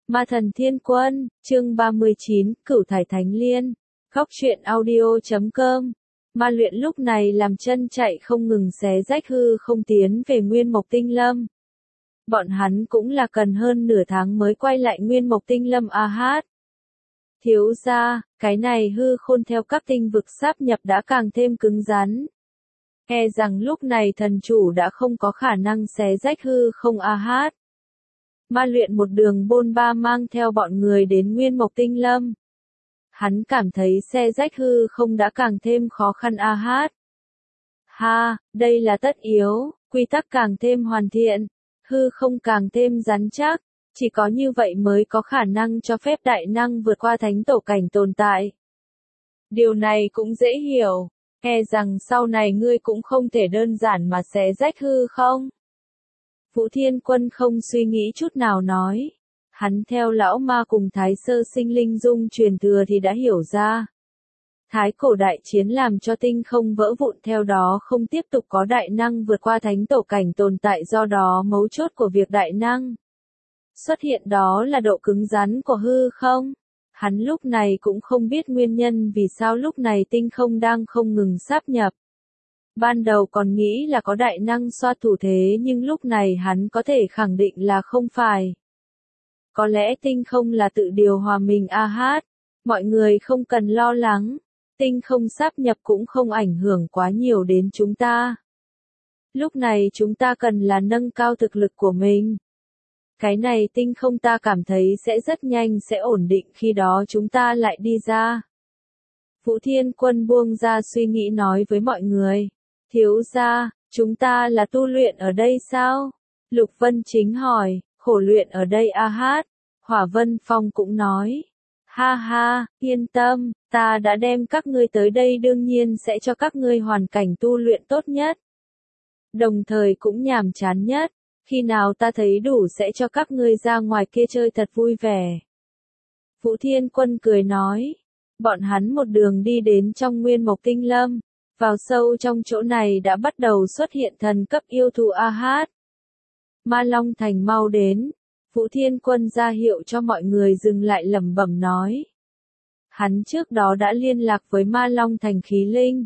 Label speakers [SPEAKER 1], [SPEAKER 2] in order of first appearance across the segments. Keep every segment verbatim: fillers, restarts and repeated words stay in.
[SPEAKER 1] Ma thần thiên quân, chương ba mươi chín, Cửu thải thánh liên. Góc truyện audio chấm com. Ma luyện lúc này làm chân chạy không ngừng xé rách hư không tiến về Nguyên Mộc Tinh Lâm. Bọn hắn cũng là cần hơn nửa tháng mới quay lại Nguyên Mộc Tinh Lâm a hát. Thiếu gia, cái này hư khôn theo các tinh vực sáp nhập đã càng thêm cứng rắn. E rằng lúc này thần chủ đã không có khả năng xé rách hư không a hát. Ma luyện một đường bôn ba mang theo bọn người đến Nguyên Mộc Tinh Lâm. Hắn cảm thấy xe rách hư không đã càng thêm khó khăn a hát. Ha, đây là tất yếu, quy tắc càng thêm hoàn thiện, hư không càng thêm rắn chắc, chỉ có như vậy mới có khả năng cho phép đại năng vượt qua thánh tổ cảnh tồn tại. Điều này cũng dễ hiểu, e rằng sau này ngươi cũng không thể đơn giản mà xé rách hư không. Vũ Thiên Quân không suy nghĩ chút nào nói. Hắn theo lão ma cùng Thái Sơ Sinh linh dung truyền thừa thì đã hiểu ra. Thái cổ đại chiến làm cho tinh không vỡ vụn, theo đó không tiếp tục có đại năng vượt qua thánh tổ cảnh tồn tại, do đó mấu chốt của việc đại năng xuất hiện đó là độ cứng rắn của hư không. Hắn lúc này cũng không biết nguyên nhân vì sao lúc này tinh không đang không ngừng sáp nhập. Ban đầu còn nghĩ là có đại năng xoa thủ thế, nhưng lúc này hắn có thể khẳng định là không phải. Có lẽ tinh không là tự điều hòa mình a hát. Mọi người không cần lo lắng. Tinh không sáp nhập cũng không ảnh hưởng quá nhiều đến chúng ta. Lúc này chúng ta cần là nâng cao thực lực của mình. Cái này tinh không ta cảm thấy sẽ rất nhanh sẽ ổn định, khi đó chúng ta lại đi ra. Vũ Thiên Quân buông ra suy nghĩ nói với mọi người. Thiếu gia, chúng ta là tu luyện ở đây sao? Lục Vân Chính hỏi, khổ luyện ở đây a hát. Hỏa Vân Phong cũng nói. Ha ha, yên tâm, ta đã đem các ngươi tới đây đương nhiên sẽ cho các ngươi hoàn cảnh tu luyện tốt nhất. Đồng thời cũng nhàm chán nhất, khi nào ta thấy đủ sẽ cho các ngươi ra ngoài kia chơi thật vui vẻ. Vũ Thiên Quân cười nói. Bọn hắn một đường đi đến trong Nguyên Mộc Tinh Lâm. Vào sâu trong chỗ này đã bắt đầu xuất hiện thần cấp yêu thú a hát. Ma Long Thành mau đến. Vũ Thiên Quân ra hiệu cho mọi người dừng lại, lẩm bẩm nói. Hắn trước đó đã liên lạc với Ma Long Thành khí linh.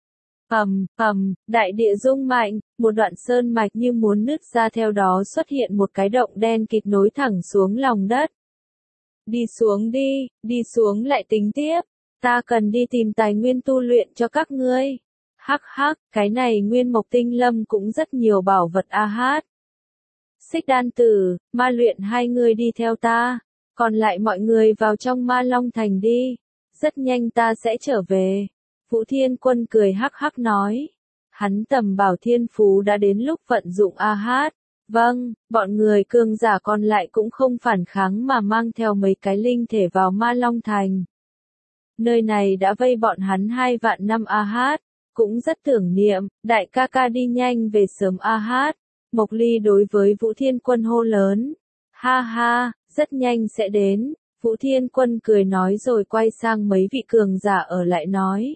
[SPEAKER 1] Ầm, ầm, đại địa rung mạnh, một đoạn sơn mạch như muốn nứt ra, theo đó xuất hiện một cái động đen kịt nối thẳng xuống lòng đất. Đi xuống đi, đi xuống lại tính tiếp. Ta cần đi tìm tài nguyên tu luyện cho các ngươi. Hắc hắc, cái này Nguyên Mộc Tinh Lâm cũng rất nhiều bảo vật a hát. Xích Đan Tử, Ma luyện hai người đi theo ta. Còn lại mọi người vào trong Ma Long Thành đi. Rất nhanh ta sẽ trở về. Vũ Thiên Quân cười hắc hắc nói. Hắn tầm bảo thiên phú đã đến lúc vận dụng a hát. Vâng, bọn người cường giả còn lại cũng không phản kháng mà mang theo mấy cái linh thể vào Ma Long Thành. Nơi này đã vây bọn hắn hai vạn năm a hát, cũng rất tưởng niệm, đại ca ca đi nhanh về sớm a hát. Mộc Ly đối với Vũ Thiên Quân hô lớn. Ha ha, rất nhanh sẽ đến. Vũ Thiên Quân cười nói rồi quay sang mấy vị cường giả ở lại nói.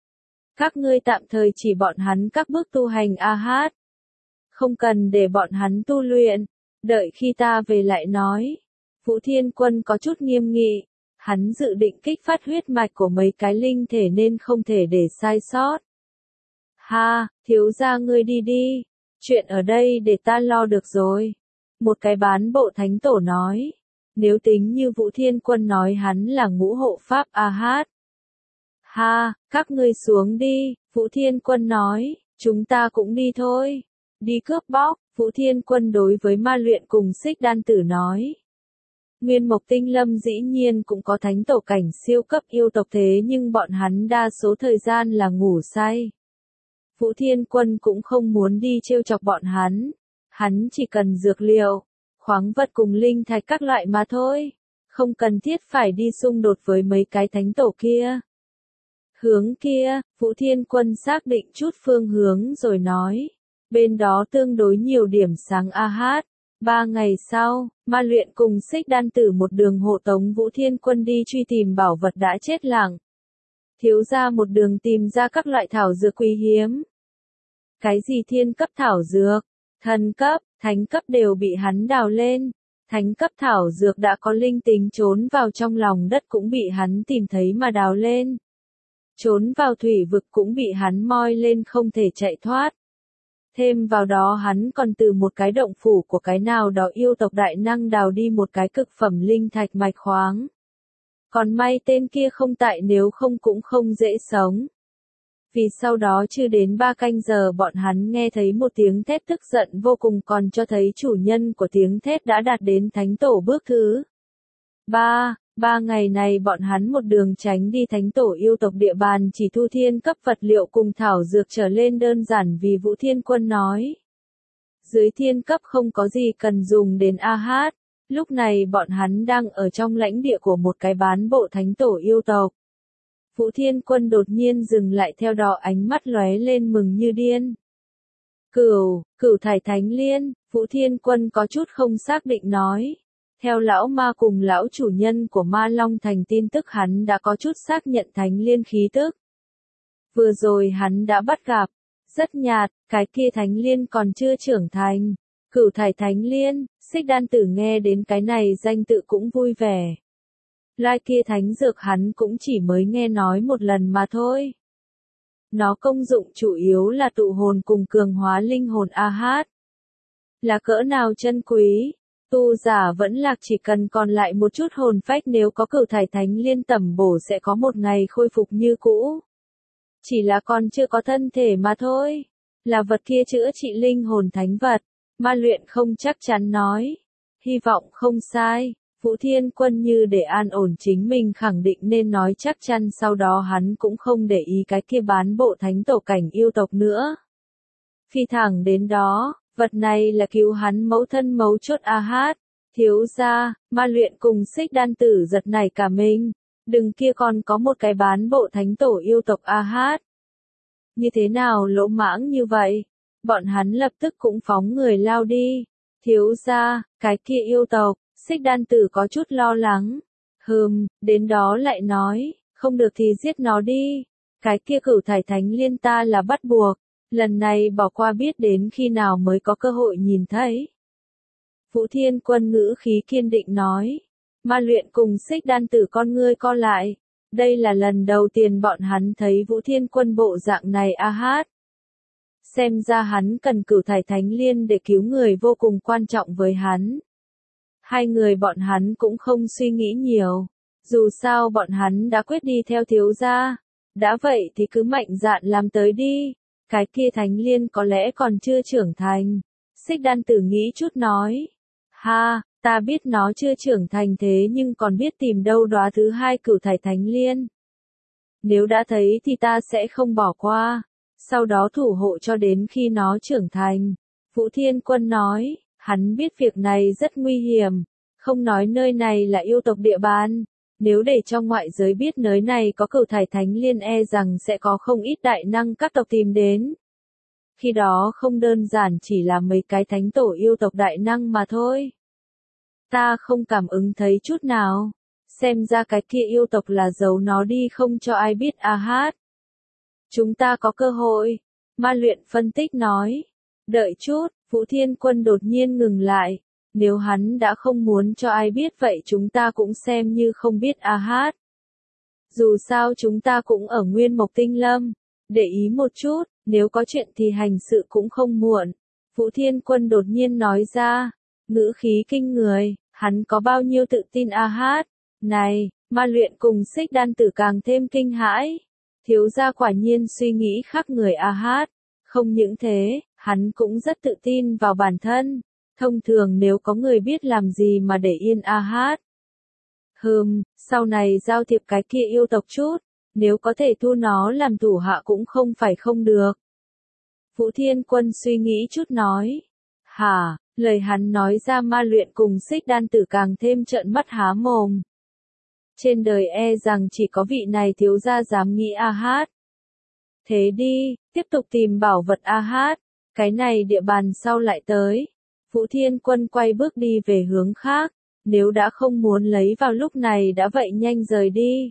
[SPEAKER 1] Các ngươi tạm thời chỉ bọn hắn các bước tu hành a hát. Không cần để bọn hắn tu luyện, đợi khi ta về lại nói. Vũ Thiên Quân có chút nghiêm nghị. Hắn dự định kích phát huyết mạch của mấy cái linh thể nên không thể để sai sót. Ha, thiếu gia ngươi đi đi. Chuyện ở đây để ta lo được rồi. Một cái bán bộ thánh tổ nói. Nếu tính như Vũ Thiên Quân nói hắn là ngũ hộ pháp a hát. Ha, các ngươi xuống đi, Vũ Thiên Quân nói. Chúng ta cũng đi thôi. Đi cướp bóc, Vũ Thiên Quân đối với Ma luyện cùng Xích Đan Tử nói. Nguyên Mộc Tinh Lâm dĩ nhiên cũng có thánh tổ cảnh siêu cấp yêu tộc, thế nhưng bọn hắn đa số thời gian là ngủ say. Vũ Thiên Quân cũng không muốn đi trêu chọc bọn hắn. Hắn chỉ cần dược liệu, khoáng vật cùng linh thạch các loại mà thôi. Không cần thiết phải đi xung đột với mấy cái thánh tổ kia. Hướng kia, Vũ Thiên Quân xác định chút phương hướng rồi nói. Bên đó tương đối nhiều điểm sáng a hát. Ba ngày sau, Ma luyện cùng Xích Đan Tử một đường hộ tống Vũ Thiên Quân đi truy tìm bảo vật đã chết lặng. Thiếu gia một đường tìm ra các loại thảo dược quý hiếm. Cái gì thiên cấp thảo dược, thần cấp, thánh cấp đều bị hắn đào lên. Thánh cấp thảo dược đã có linh tính trốn vào trong lòng đất cũng bị hắn tìm thấy mà đào lên. Trốn vào thủy vực cũng bị hắn moi lên không thể chạy thoát. Thêm vào đó hắn còn từ một cái động phủ của cái nào đó yêu tộc đại năng đào đi một cái cực phẩm linh thạch mạch khoáng. Còn may tên kia không tại nếu không cũng không dễ sống. Vì sau đó chưa đến ba canh giờ bọn hắn nghe thấy một tiếng thét tức giận vô cùng còn cho thấy chủ nhân của tiếng thét đã đạt đến thánh tổ bước thứ. Ba, ba ngày này bọn hắn một đường tránh đi thánh tổ yêu tộc địa bàn chỉ thu thiên cấp vật liệu cùng thảo dược trở lên đơn giản vì Vũ Thiên Quân nói. Dưới thiên cấp không có gì cần dùng đến a hát. Lúc này bọn hắn đang ở trong lãnh địa của một cái bán bộ thánh tổ yêu tộc. Vũ Thiên Quân đột nhiên dừng lại theo đó ánh mắt lóe lên mừng như điên. Cửu, cửu thải thánh liên, Vũ Thiên Quân có chút không xác định nói. Theo lão ma cùng lão chủ nhân của Ma Long Thành tin tức hắn đã có chút xác nhận thánh liên khí tức. Vừa rồi hắn đã bắt gặp, rất nhạt, cái kia thánh liên còn chưa trưởng thành. Cửu thải thánh liên, Xích Đan Tử nghe đến cái này danh tự cũng vui vẻ. Lai kia thánh dược hắn cũng chỉ mới nghe nói một lần mà thôi. Nó công dụng chủ yếu là tụ hồn cùng cường hóa linh hồn a hát. Là cỡ nào chân quý, tu giả vẫn lạc chỉ cần còn lại một chút hồn phách nếu có cửu thải thánh liên tẩm bổ sẽ có một ngày khôi phục như cũ. Chỉ là còn chưa có thân thể mà thôi. Là vật kia chữa trị linh hồn thánh vật. Ma Luyện không chắc chắn nói. Hy vọng không sai. Vũ Thiên Quân như để an ổn chính mình khẳng định nên nói chắc chắn sau đó hắn cũng không để ý cái kia bán bộ thánh tổ cảnh yêu tộc nữa. Phi thẳng đến đó, vật này là cứu hắn mẫu thân mấu chốt a hát. Thiếu gia, Ma Luyện cùng Xích Đan Tử giật nảy cả mình. Đừng kia còn có một cái bán bộ thánh tổ yêu tộc a hát. Như thế nào lỗ mãng như vậy? Bọn hắn lập tức cũng phóng người lao đi. Thiếu gia, cái kia yêu tộc. Xích Đan Tử có chút lo lắng. Hừm, đến đó lại nói, không được thì giết nó đi. Cái kia cửu thải thánh liên ta là bắt buộc. Lần này bỏ qua biết đến khi nào mới có cơ hội nhìn thấy. Vũ Thiên Quân ngữ khí kiên định nói. Ma Luyện cùng Xích Đan Tử con ngươi co lại. Đây là lần đầu tiên bọn hắn thấy Vũ Thiên Quân bộ dạng này a hát. Xem ra hắn cần cửu thải thánh liên để cứu người vô cùng quan trọng với hắn. Hai người bọn hắn cũng không suy nghĩ nhiều. Dù sao bọn hắn đã quyết đi theo thiếu gia. Đã vậy thì cứ mạnh dạn làm tới đi. Cái kia thánh liên có lẽ còn chưa trưởng thành. Xích Đan Tử nghĩ chút nói. Ha, ta biết nó chưa trưởng thành thế nhưng còn biết tìm đâu đóa thứ hai cửu thải thánh liên. Nếu đã thấy thì ta sẽ không bỏ qua. Sau đó thủ hộ cho đến khi nó trưởng thành. Vũ Thiên Quân nói. Hắn biết việc này rất nguy hiểm, không nói nơi này là yêu tộc địa bàn, nếu để cho ngoại giới biết nơi này có cửu thải thánh liên e rằng sẽ có không ít đại năng các tộc tìm đến. Khi đó không đơn giản chỉ là mấy cái thánh tổ yêu tộc đại năng mà thôi. Ta không cảm ứng thấy chút nào, xem ra cái kia yêu tộc là giấu nó đi không cho ai biết a hát. Chúng ta có cơ hội, Ma Luyện phân tích nói. Đợi chút. Vũ Thiên Quân đột nhiên ngừng lại. Nếu hắn đã không muốn cho ai biết vậy chúng ta cũng xem như không biết a hát. Dù sao chúng ta cũng ở Nguyên Mộc Tinh Lâm. Để ý một chút, nếu có chuyện thì hành sự cũng không muộn. Vũ Thiên Quân đột nhiên nói ra. Ngữ khí kinh người, hắn có bao nhiêu tự tin a hát. Này, Ma Luyện cùng Xích Đan Tử càng thêm kinh hãi. Thiếu gia quả nhiên suy nghĩ khác người a hát. Không những thế, hắn cũng rất tự tin vào bản thân. Thông thường nếu có người biết làm gì mà để yên a hát. Hừm, sau này giao thiệp cái kia yêu tộc chút. Nếu có thể thu nó làm thủ hạ cũng không phải không được. Vũ Thiên Quân suy nghĩ chút nói. Hả, lời hắn nói ra Ma Luyện cùng Xích Đan Tử càng thêm trợn mắt há mồm. Trên đời e rằng chỉ có vị này thiếu gia dám nghĩ a hát. Thế đi, tiếp tục tìm bảo vật a hát. Cái này địa bàn sau lại tới. Vũ Thiên Quân quay bước đi về hướng khác. Nếu đã không muốn lấy vào lúc này đã vậy nhanh rời đi.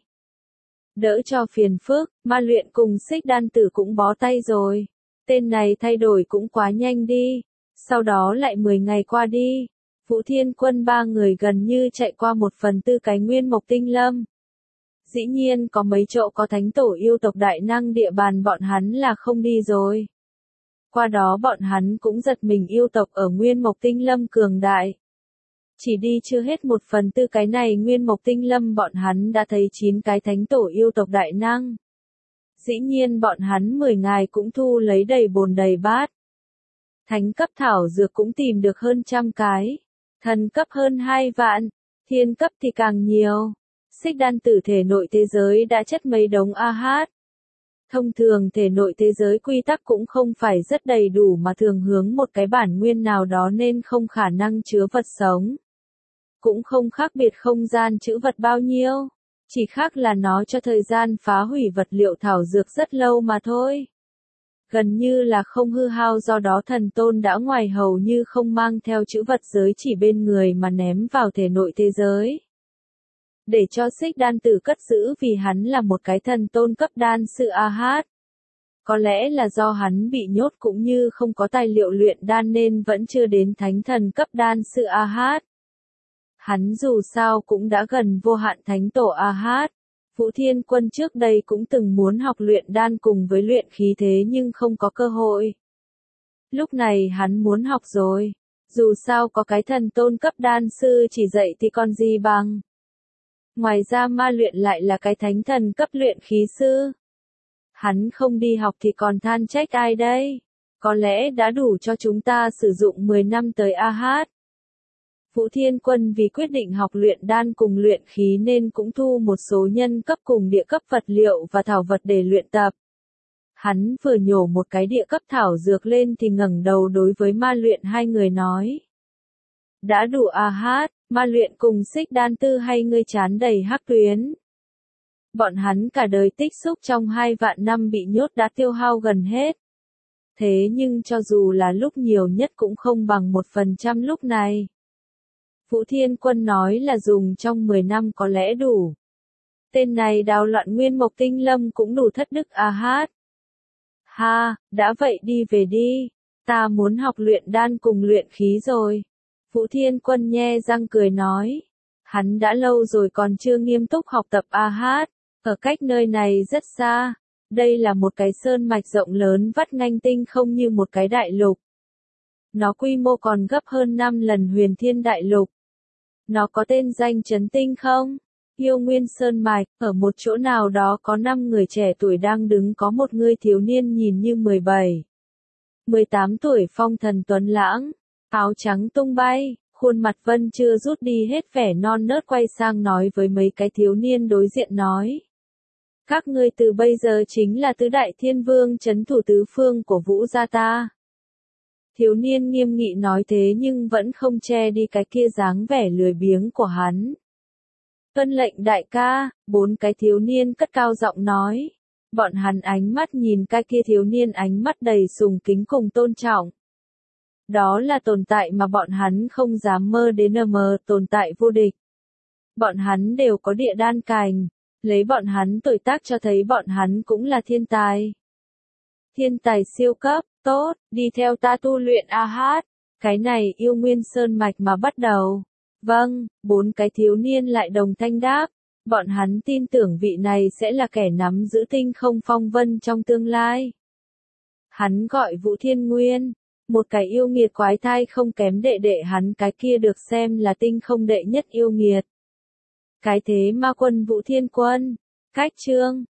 [SPEAKER 1] Đỡ cho phiền phức, Ma Luyện cùng Xích Đan Tử cũng bó tay rồi. Tên này thay đổi cũng quá nhanh đi. Sau đó lại mười ngày qua đi. Vũ Thiên Quân ba người gần như chạy qua một phần tư cái Nguyên Mộc Tinh Lâm. Dĩ nhiên có mấy chỗ có thánh tổ yêu tộc đại năng địa bàn bọn hắn là không đi rồi. Qua đó bọn hắn cũng giật mình yêu tộc ở Nguyên Mộc Tinh Lâm cường đại. Chỉ đi chưa hết một phần tư cái này Nguyên Mộc Tinh Lâm bọn hắn đã thấy chín cái thánh tổ yêu tộc đại năng. Dĩ nhiên bọn hắn mười ngày cũng thu lấy đầy bồn đầy bát. Thánh cấp thảo dược cũng tìm được hơn trăm cái. Thần cấp hơn hai vạn. Thiên cấp thì càng nhiều. Xích đan tử thể nội thế giới đã chất mấy đống a hát. Thông thường thể nội thế giới quy tắc cũng không phải rất đầy đủ mà thường hướng một cái bản nguyên nào đó nên không khả năng chứa vật sống. Cũng không khác biệt không gian chữ vật bao nhiêu. Chỉ khác là nó cho thời gian phá hủy vật liệu thảo dược rất lâu mà thôi. Gần như là không hư hao do đó thần tôn đã ngoài hầu như không mang theo chữ vật giới chỉ bên người mà ném vào thể nội thế giới. Để cho xích đan tử cất giữ vì hắn là một cái thần tôn cấp đan sư a hát. Có lẽ là do hắn bị nhốt cũng như không có tài liệu luyện đan nên vẫn chưa đến thánh thần cấp đan sư a hát. Hắn dù sao cũng đã gần vô hạn thánh tổ a hát. Vũ Thiên Quân trước đây cũng từng muốn học luyện đan cùng với luyện khí thế nhưng không có cơ hội. Lúc này hắn muốn học rồi. Dù sao có cái thần tôn cấp đan sư chỉ dạy thì còn gì bằng. Ngoài ra ma luyện lại là cái thánh thần cấp luyện khí sư. Hắn không đi học thì còn than trách ai đây? Có lẽ đã đủ cho chúng ta sử dụng mười năm tới a hát. Vũ Thiên Quân vì quyết định học luyện đan cùng luyện khí nên cũng thu một số nhân cấp cùng địa cấp vật liệu và thảo vật để luyện tập. Hắn vừa nhổ một cái địa cấp thảo dược lên thì ngẩng đầu đối với ma luyện hai người nói. Đã đủ a hát, ma luyện cùng xích đan tư hay ngươi chán đầy hắc tuyến. Bọn hắn cả đời tích xúc trong hai vạn năm bị nhốt đã tiêu hao gần hết. Thế nhưng cho dù là lúc nhiều nhất cũng không bằng một phần trăm lúc này. Vũ Thiên Quân nói là dùng trong mười năm có lẽ đủ. Tên này đào loạn Nguyên Mộc Tinh Lâm cũng đủ thất đức a hát. Ha, đã vậy đi về đi. Ta muốn học luyện đan cùng luyện khí rồi. Vũ Thiên Quân nhe răng cười nói. Hắn đã lâu rồi còn chưa nghiêm túc học tập a hát. Ở cách nơi này rất xa. Đây là một cái sơn mạch rộng lớn vắt ngang tinh không như một cái đại lục. Nó quy mô còn gấp hơn năm lần Huyền Thiên Đại Lục. Nó có tên danh Trấn Tinh không? Yêu Nguyên Sơn Mạch, ở một chỗ nào đó có năm người trẻ tuổi đang đứng, có một người thiếu niên nhìn như mười bảy, mười tám tuổi phong thần tuấn lãng, áo trắng tung bay, khuôn mặt vẫn chưa rút đi hết vẻ non nớt quay sang nói với mấy cái thiếu niên đối diện nói. Các ngươi từ bây giờ chính là tứ đại thiên vương trấn thủ tứ phương của Vũ gia ta. Thiếu niên nghiêm nghị nói thế nhưng vẫn không che đi cái kia dáng vẻ lười biếng của hắn. Tuân lệnh đại ca, bốn cái thiếu niên cất cao giọng nói. Bọn hắn ánh mắt nhìn cái kia thiếu niên ánh mắt đầy sùng kính cùng tôn trọng. Đó là tồn tại mà bọn hắn không dám mơ đến mơ, tồn tại vô địch. Bọn hắn đều có địa đan cành, lấy bọn hắn tuổi tác cho thấy bọn hắn cũng là thiên tài. Thiên tài siêu cấp, tốt, đi theo ta tu luyện a hát. Cái này yêu Nguyên Sơn Mạch mà bắt đầu. Vâng, bốn cái thiếu niên lại đồng thanh đáp. Bọn hắn tin tưởng vị này sẽ là kẻ nắm giữ tinh không phong vân trong tương lai. Hắn gọi Vũ Thiên Nguyên. Một cái yêu nghiệt quái thai không kém đệ đệ hắn, cái kia được xem là tinh không đệ nhất yêu nghiệt. Cái thế ma quân Vũ Thiên Quân. Cách chương